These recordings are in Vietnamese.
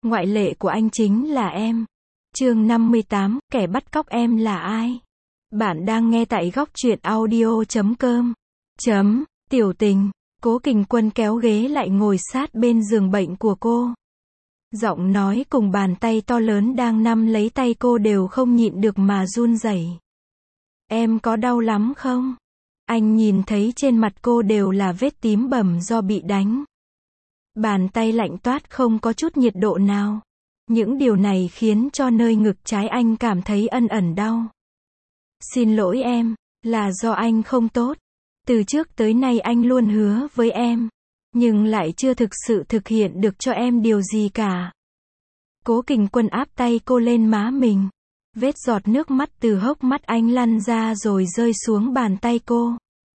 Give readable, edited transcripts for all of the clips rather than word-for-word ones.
Ngoại lệ của anh chính là em. Chương 58, kẻ bắt cóc em là ai? Bạn đang nghe tại góc truyện audio.com. Tiểu Tình. Cố Kình Quân kéo ghế lại ngồi sát bên giường bệnh của cô. Giọng nói cùng bàn tay to lớn đang nắm lấy tay cô đều không nhịn được mà run rẩy. Em có đau lắm không? Anh nhìn thấy trên mặt cô đều là vết tím bầm do bị đánh. Bàn tay lạnh toát không có chút nhiệt độ nào. Những điều này khiến cho nơi ngực trái anh cảm thấy ẩn ẩn đau. Xin lỗi em, là do anh không tốt. Từ trước tới nay anh luôn hứa với em, nhưng lại chưa thực sự thực hiện được cho em điều gì cả. Cố Kình Quân áp tay cô lên má mình. Vết giọt nước mắt từ hốc mắt anh lăn ra rồi rơi xuống bàn tay cô,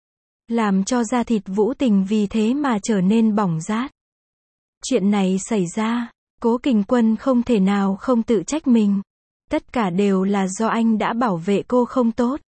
làm cho da thịt Vũ Tình vì thế mà trở nên bỏng rát. Chuyện này xảy ra, Cố Kình Quân không thể nào không tự trách mình. Tất cả đều là do anh đã bảo vệ cô không tốt.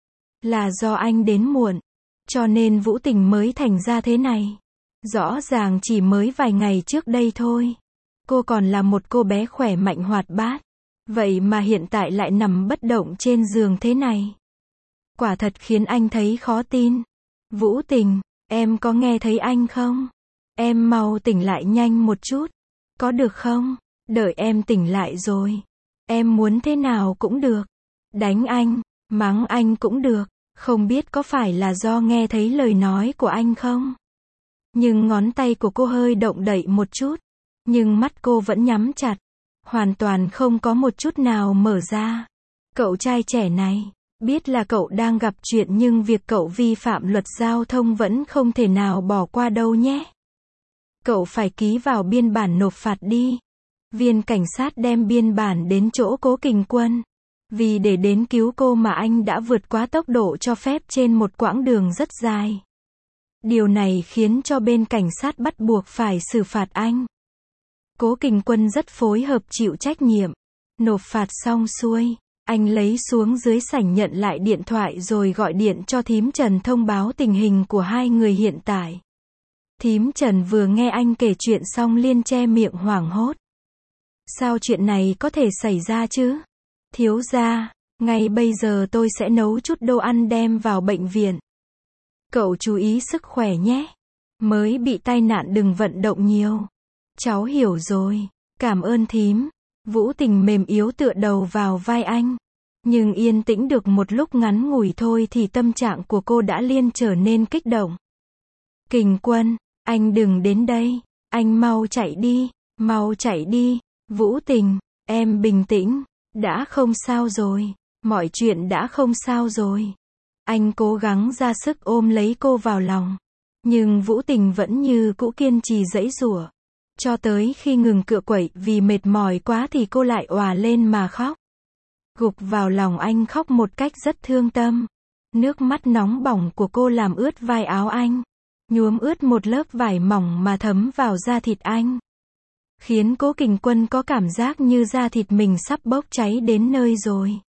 Là do anh đến muộn, cho nên Vũ Tình mới thành ra thế này. Rõ ràng chỉ mới vài ngày trước đây thôi, cô còn là một cô bé khỏe mạnh hoạt bát. Vậy mà hiện tại lại nằm bất động trên giường thế này. Quả thật khiến anh thấy khó tin. Vũ Tình, em có nghe thấy anh không? Em mau tỉnh lại nhanh một chút. Có được không? Đợi em tỉnh lại rồi, em muốn thế nào cũng được. Đánh anh, mắng anh cũng được. Không biết có phải là do nghe thấy lời nói của anh không? Nhưng ngón tay của cô hơi động đậy một chút. Nhưng mắt cô vẫn nhắm chặt. Hoàn toàn không có một chút nào mở ra. Cậu trai trẻ này, biết là cậu đang gặp chuyện nhưng việc cậu vi phạm luật giao thông vẫn không thể nào bỏ qua đâu nhé. Cậu phải ký vào biên bản nộp phạt đi. Viên cảnh sát đem biên bản đến chỗ Cố Kình Quân. Vì để đến cứu cô mà anh đã vượt quá tốc độ cho phép trên một quãng đường rất dài. Điều này khiến cho bên cảnh sát bắt buộc phải xử phạt anh. Cố Kình Quân rất phối hợp chịu trách nhiệm. Nộp phạt xong xuôi, anh lấy xuống dưới sảnh nhận lại điện thoại rồi gọi điện cho thím Trần thông báo tình hình của hai người hiện tại. Thím Trần vừa nghe anh kể chuyện xong liền che miệng hoảng hốt. Sao chuyện này có thể xảy ra chứ? Thiếu gia, ngay bây giờ tôi sẽ nấu chút đồ ăn đem vào bệnh viện. Cậu chú ý sức khỏe nhé. Mới bị tai nạn đừng vận động nhiều. Cháu hiểu rồi, cảm ơn thím. Vũ Tình mềm yếu tựa đầu vào vai anh. Nhưng yên tĩnh được một lúc ngắn ngủi thôi thì tâm trạng của cô đã liền trở nên kích động. Kình Quân, anh đừng đến đây. Anh mau chạy đi, mau chạy đi. Vũ Tình, em bình tĩnh. Đã không sao rồi, mọi chuyện đã không sao rồi. Anh cố gắng ra sức ôm lấy cô vào lòng. Nhưng Vũ Tình vẫn như cũ kiên trì giãy giụa. Cho tới khi ngừng cựa quậy vì mệt mỏi quá thì cô lại òa lên mà khóc. Gục vào lòng anh khóc một cách rất thương tâm. Nước mắt nóng bỏng của cô làm ướt vai áo anh. Nhuốm ướt một lớp vải mỏng mà thấm vào da thịt anh. Khiến Cố Kình Quân có cảm giác như da thịt mình sắp bốc cháy đến nơi rồi.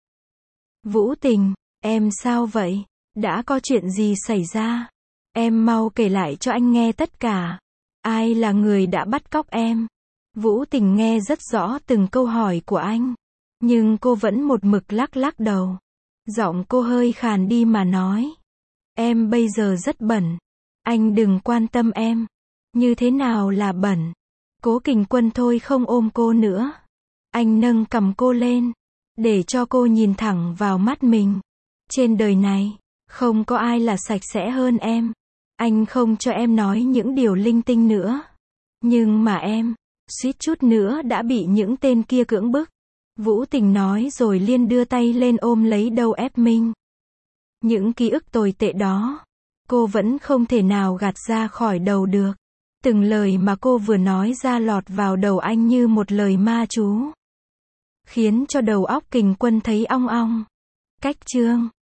Vũ Tình, em sao vậy? Đã có chuyện gì xảy ra? Em mau kể lại cho anh nghe tất cả. Ai là người đã bắt cóc em? Vũ Tình nghe rất rõ từng câu hỏi của anh. Nhưng cô vẫn một mực lắc đầu. Giọng cô hơi khàn đi mà nói. Em bây giờ rất bận. Anh đừng quan tâm em. Như thế nào là bận? Cố Kình Quân thôi không ôm cô nữa. Anh nâng cằm cô lên, để cho cô nhìn thẳng vào mắt mình. Trên đời này, không có ai là sạch sẽ hơn em. Anh không cho em nói những điều linh tinh nữa. Nhưng mà em, suýt chút nữa đã bị những tên kia cưỡng bức. Vũ Tình nói rồi liền đưa tay lên ôm lấy đầu ép mình. Những ký ức tồi tệ đó, cô vẫn không thể nào gạt ra khỏi đầu được. Từng lời mà cô vừa nói ra lọt vào đầu anh như một lời ma chú. Khiến cho đầu óc Kình Quân thấy ong ong. Cách chương